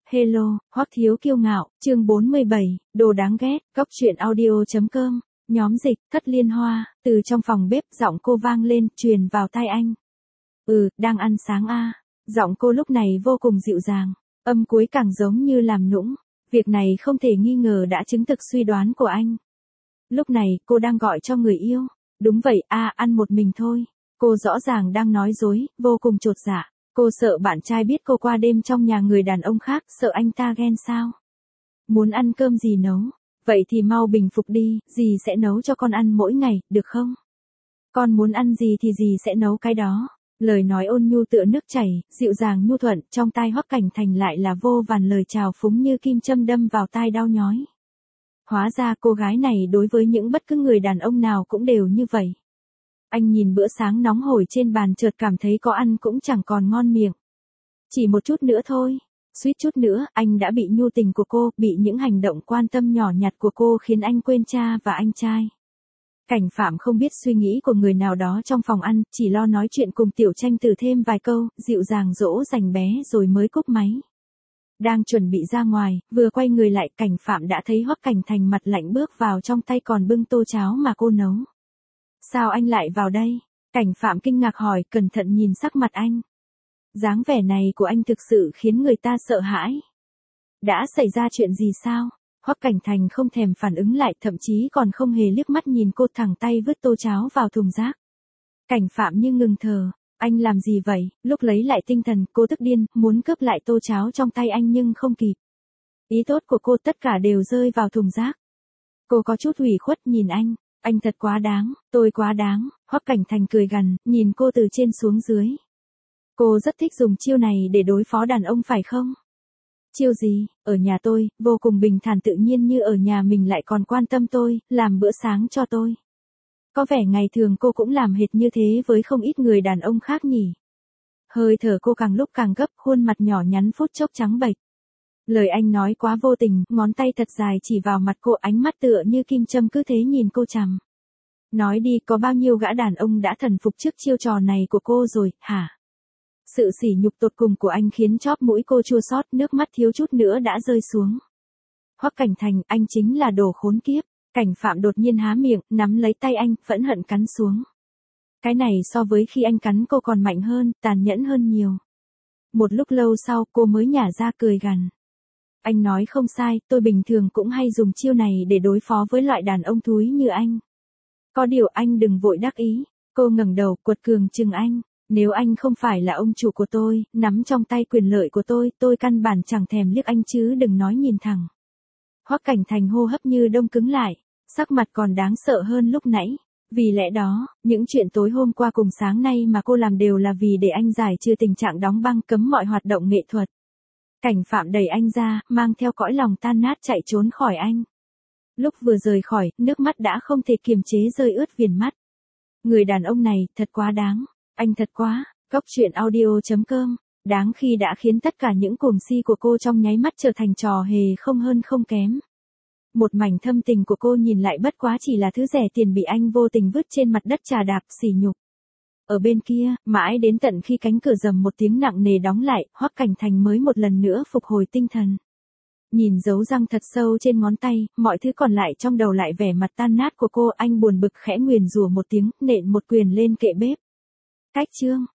Hello, Hoắc Thiếu Kiêu Ngạo, chương 47, đồ đáng ghét, cóc truyện audio.com, nhóm dịch, Thất Liên Hoa, từ trong phòng bếp giọng cô vang lên, truyền vào tai anh. Đang ăn sáng à, giọng cô lúc này vô cùng dịu dàng, âm cuối càng giống như làm nũng, việc này không thể nghi ngờ đã chứng thực suy đoán của anh. Lúc này, cô đang gọi cho người yêu, đúng vậy ăn một mình thôi, cô rõ ràng đang nói dối, vô cùng chột dạ. Cô sợ bạn trai biết cô qua đêm trong nhà người đàn ông khác, sợ anh ta ghen sao? Muốn ăn cơm gì nấu? Vậy thì mau bình phục đi, dì sẽ nấu cho con ăn mỗi ngày, được không? Con muốn ăn gì thì dì sẽ nấu cái đó. Lời nói ôn nhu tựa nước chảy, dịu dàng nhu thuận, trong tai Hoắc Cảnh Thành lại là vô vàn lời chào phúng như kim châm đâm vào tai đau nhói. Hóa ra cô gái này đối với những bất cứ người đàn ông nào cũng đều như vậy. Anh nhìn bữa sáng nóng hổi trên bàn chợt cảm thấy có ăn cũng chẳng còn ngon miệng. Chỉ một chút nữa thôi, suýt chút nữa anh đã bị nhu tình của cô, bị những hành động quan tâm nhỏ nhặt của cô khiến anh quên cha và anh trai. Cảnh Phạm không biết suy nghĩ của người nào đó trong phòng ăn, chỉ lo nói chuyện cùng Tiểu Tranh Tử thêm vài câu, dịu dàng dỗ dành bé rồi mới cúp máy. Đang chuẩn bị ra ngoài, vừa quay người lại Cảnh Phạm đã thấy Hoắc Cảnh Thành mặt lạnh bước vào, trong tay còn bưng tô cháo mà cô nấu. Sao anh lại vào đây? Cảnh Phạm kinh ngạc hỏi, cẩn thận nhìn sắc mặt anh. Dáng vẻ này của anh thực sự khiến người ta sợ hãi. Đã xảy ra chuyện gì sao? Hoắc Cảnh Thành không thèm phản ứng lại, thậm chí còn không hề liếc mắt nhìn cô, thẳng tay vứt tô cháo vào thùng rác. Cảnh Phạm như ngừng thở, anh làm gì vậy? Lúc lấy lại tinh thần, cô tức điên, muốn cướp lại tô cháo trong tay anh nhưng không kịp. Ý tốt của cô tất cả đều rơi vào thùng rác. Cô có chút ủy khuất nhìn anh thật quá đáng, tôi quá đáng. Hoắc Cảnh Thành cười gằn, nhìn cô từ trên xuống dưới. Cô rất thích dùng chiêu này để đối phó đàn ông phải không? Chiêu gì? Ở nhà tôi, vô cùng bình thản tự nhiên như ở nhà mình, lại còn quan tâm tôi, làm bữa sáng cho tôi. Có vẻ ngày thường cô cũng làm hệt như thế với không ít người đàn ông khác nhỉ? Hơi thở cô càng lúc càng gấp, khuôn mặt nhỏ nhắn phút chốc trắng bệch. Lời anh nói quá vô tình, ngón tay thật dài chỉ vào mặt cô, ánh mắt tựa như kim châm cứ thế nhìn cô chằm. Nói đi, có bao nhiêu gã đàn ông đã thần phục trước chiêu trò này của cô rồi, hả? Sự sỉ nhục tột cùng của anh khiến chóp mũi cô chua xót, nước mắt thiếu chút nữa đã rơi xuống. Hoắc Cảnh Thành, anh chính là đồ khốn kiếp. Cảnh Phạm đột nhiên há miệng, nắm lấy tay anh, phẫn hận cắn xuống. Cái này so với khi anh cắn cô còn mạnh hơn, tàn nhẫn hơn nhiều. Một lúc lâu sau, cô mới nhả ra cười gằn. Anh nói không sai, tôi bình thường cũng hay dùng chiêu này để đối phó với loại đàn ông thúi như anh. Có điều anh đừng vội đắc ý. Cô ngẩng đầu, quật cường trừng anh. Nếu anh không phải là ông chủ của tôi, nắm trong tay quyền lợi của tôi căn bản chẳng thèm liếc anh chứ đừng nói nhìn thẳng. Hoắc Cảnh Thành hô hấp như đông cứng lại, sắc mặt còn đáng sợ hơn lúc nãy. Vì lẽ đó, những chuyện tối hôm qua cùng sáng nay mà cô làm đều là vì để anh giải trừ tình trạng đóng băng, cấm mọi hoạt động nghệ thuật. Cảnh Phạm đẩy anh ra, mang theo cõi lòng tan nát chạy trốn khỏi anh. Lúc vừa rời khỏi, nước mắt đã không thể kiềm chế rơi ướt viền mắt. Người đàn ông này, thật quá đáng. Anh thật quá. Cóc truyện audio.com, đáng khi đã khiến tất cả những cuồng si của cô trong nháy mắt trở thành trò hề không hơn không kém. Một mảnh thâm tình của cô nhìn lại bất quá chỉ là thứ rẻ tiền bị anh vô tình vứt trên mặt đất trà đạp, sỉ nhục. Ở bên kia, mãi đến tận khi cánh cửa rầm một tiếng nặng nề đóng lại, Hoắc Cảnh Thành mới một lần nữa phục hồi tinh thần. Nhìn dấu răng thật sâu trên ngón tay, mọi thứ còn lại trong đầu lại vẻ mặt tan nát của cô, anh buồn bực khẽ nguyền rủa một tiếng, nện một quyền lên kệ bếp. Cách chương.